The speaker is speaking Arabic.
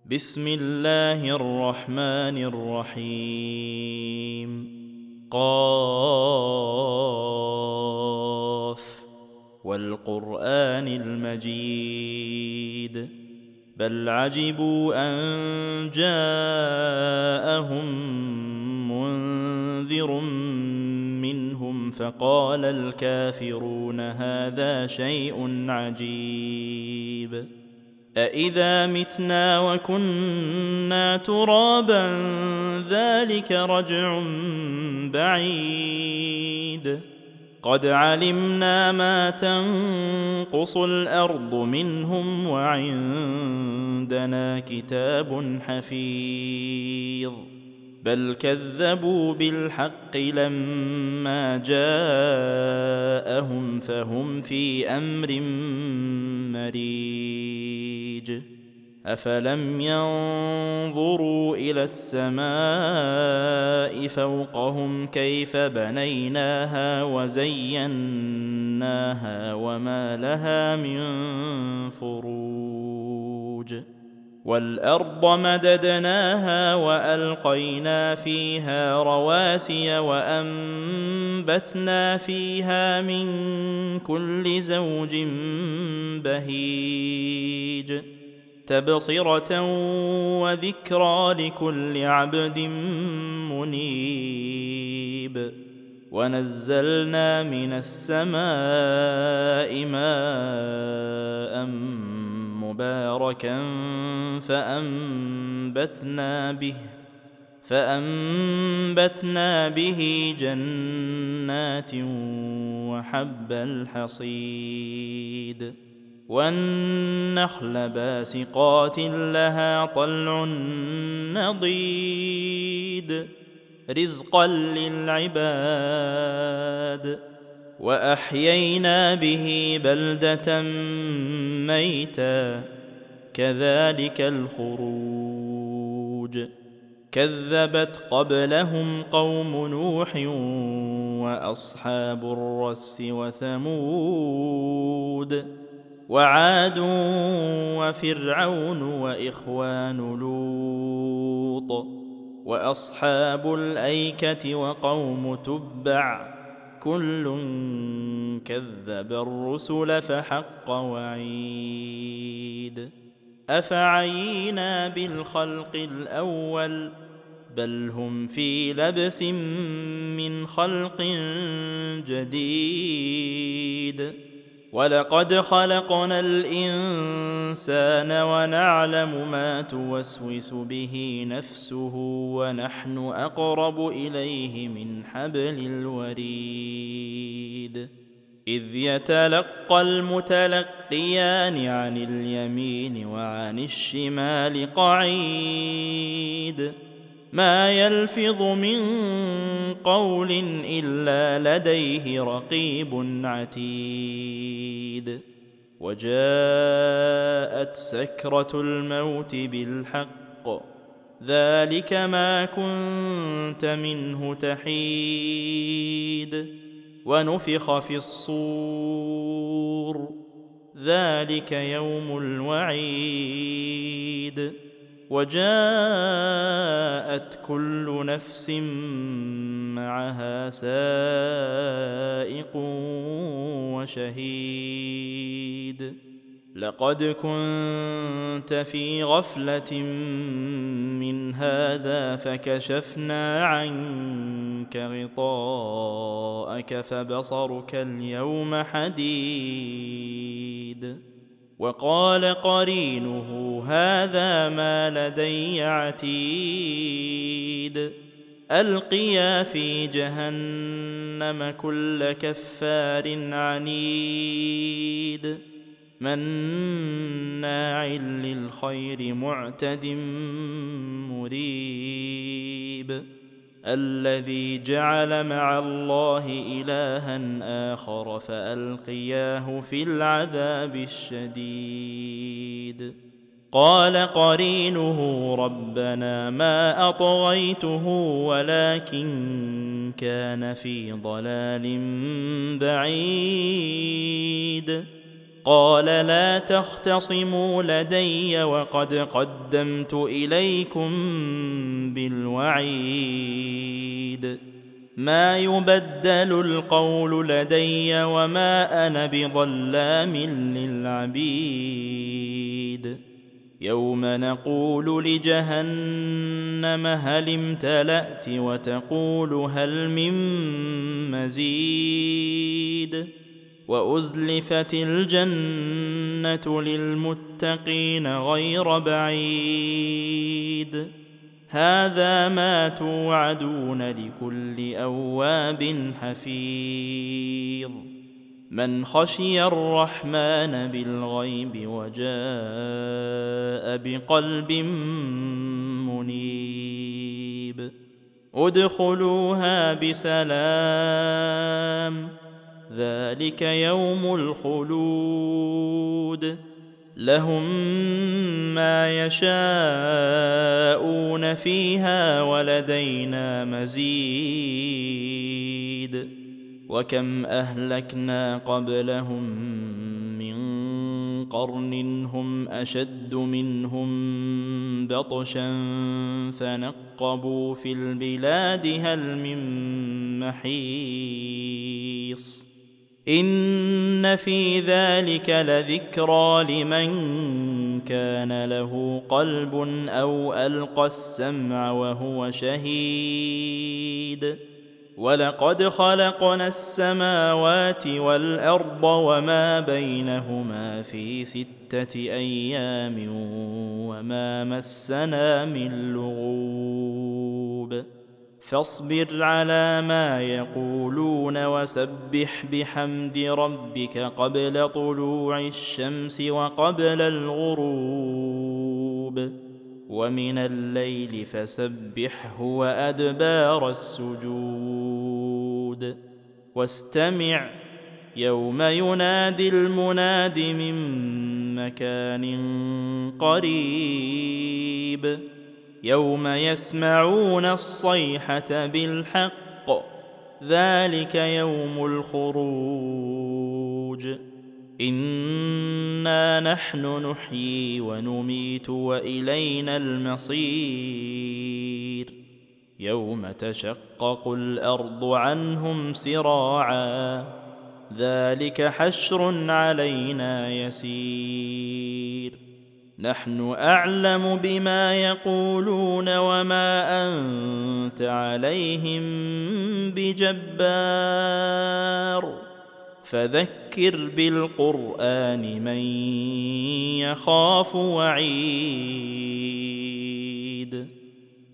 بسم الله الرحمن الرحيم. قاف والقرآن المجيد بل عجبوا أن جاءهم منذر منهم فقال الكافرون هذا شيء عجيب أإذا متنا وكنا ترابا ذلك رجع بعيد قد علمنا ما تنقص الأرض منهم وعندنا كتاب حفيظ بل كذبوا بالحق لما جاءهم فهم في أمر مريج أفلم ينظروا إلى السماء فوقهم كيف بنيناها وزيناها وما لها من فروج والأرض مددناها وألقينا فيها رواسي وأنبتنا فيها من كل زوج بهيج تبصرة وذكرى لكل عبد منيب ونزلنا من السماء ماء مباركا فأنبتنا به جنات وحب الحصيد والنخل باسقات لها طلع نضيد رزقا للعباد وأحيينا به بلدة ميتا كذلك الخروج كذبت قبلهم قوم نوح وأصحاب الرس وثمود وعاد وفرعون وإخوان لوط وأصحاب الأيكة وقوم تبع كل كذب الرسل فحق وعيد أفعينا بالخلق الأول بل هم في لبس من خلق جديد ولقد خلقنا الإنسان ونعلم ما توسوس به نفسه ونحن أقرب إليه من حبل الوريد إذ يتلقى المتلقيان عن اليمين وعن الشمال قعيد ما يلفظ من قول إلا لديه رقيب عتيد وجاءت سكرة الموت بالحق ذلك ما كنت منه تحيد ونفخ في الصور ذلك يوم الوعيد وجاءت كل نفس معها سائق وشهيد لقد كنت في غفلة من هذا فكشفنا عنك غطاءك فبصرك اليوم حديد وقال قرينه هذا ما لدي عتيد ألقيا في جهنم كل كفار عنيد مناع للخير معتد مريب الذي جعل مع الله إلها آخر فألقياه في العذاب الشديد قال قرينه ربنا ما أطغيته ولكن كان في ضلال بعيد قال لا تختصموا لدي وقد قدمت إليكم بالوعيد ما يبدل القول لدي وما أنا بظلام للعبيد يوم نقول لجهنم هل امتلأت وتقول هل من مزيد وأزلفت الجنة للمتقين غير بعيد هذا ما توعدون لكل أواب حفيظ من خشي الرحمن بالغيب وجاء بقلب منيب ادخلوها بسلام ذلك يوم الخلود لهم ما يشاءون فيها ولدينا مزيد وكم أهلكنا قبلهم من قرن هم أشد منهم بطشا فنقبوا في البلاد هل من محيص إن في ذلك لذكرى لمن كان له قلب أو ألقى السمع وهو شهيد ولقد خلقنا السماوات والأرض وما بينهما في 6 أيام وما مسنا من لغوب فاصبر على ما يقولون وسبح بحمد ربك قبل طلوع الشمس وقبل الغروب ومن الليل فسبحه وأدبار السجود واستمع يوم ينادي المناد من مكان قريب يوم يسمعون الصيحة بالحق ذلك يوم الخروج إنا نحن نحيي ونميت وإلينا المصير يوم تشقق الأرض عنهم سراعا ذلك حشر علينا يسير نحن أعلم بما يقولون وما أنت عليهم بجبار فذكر بالقرآن من يخاف وعيد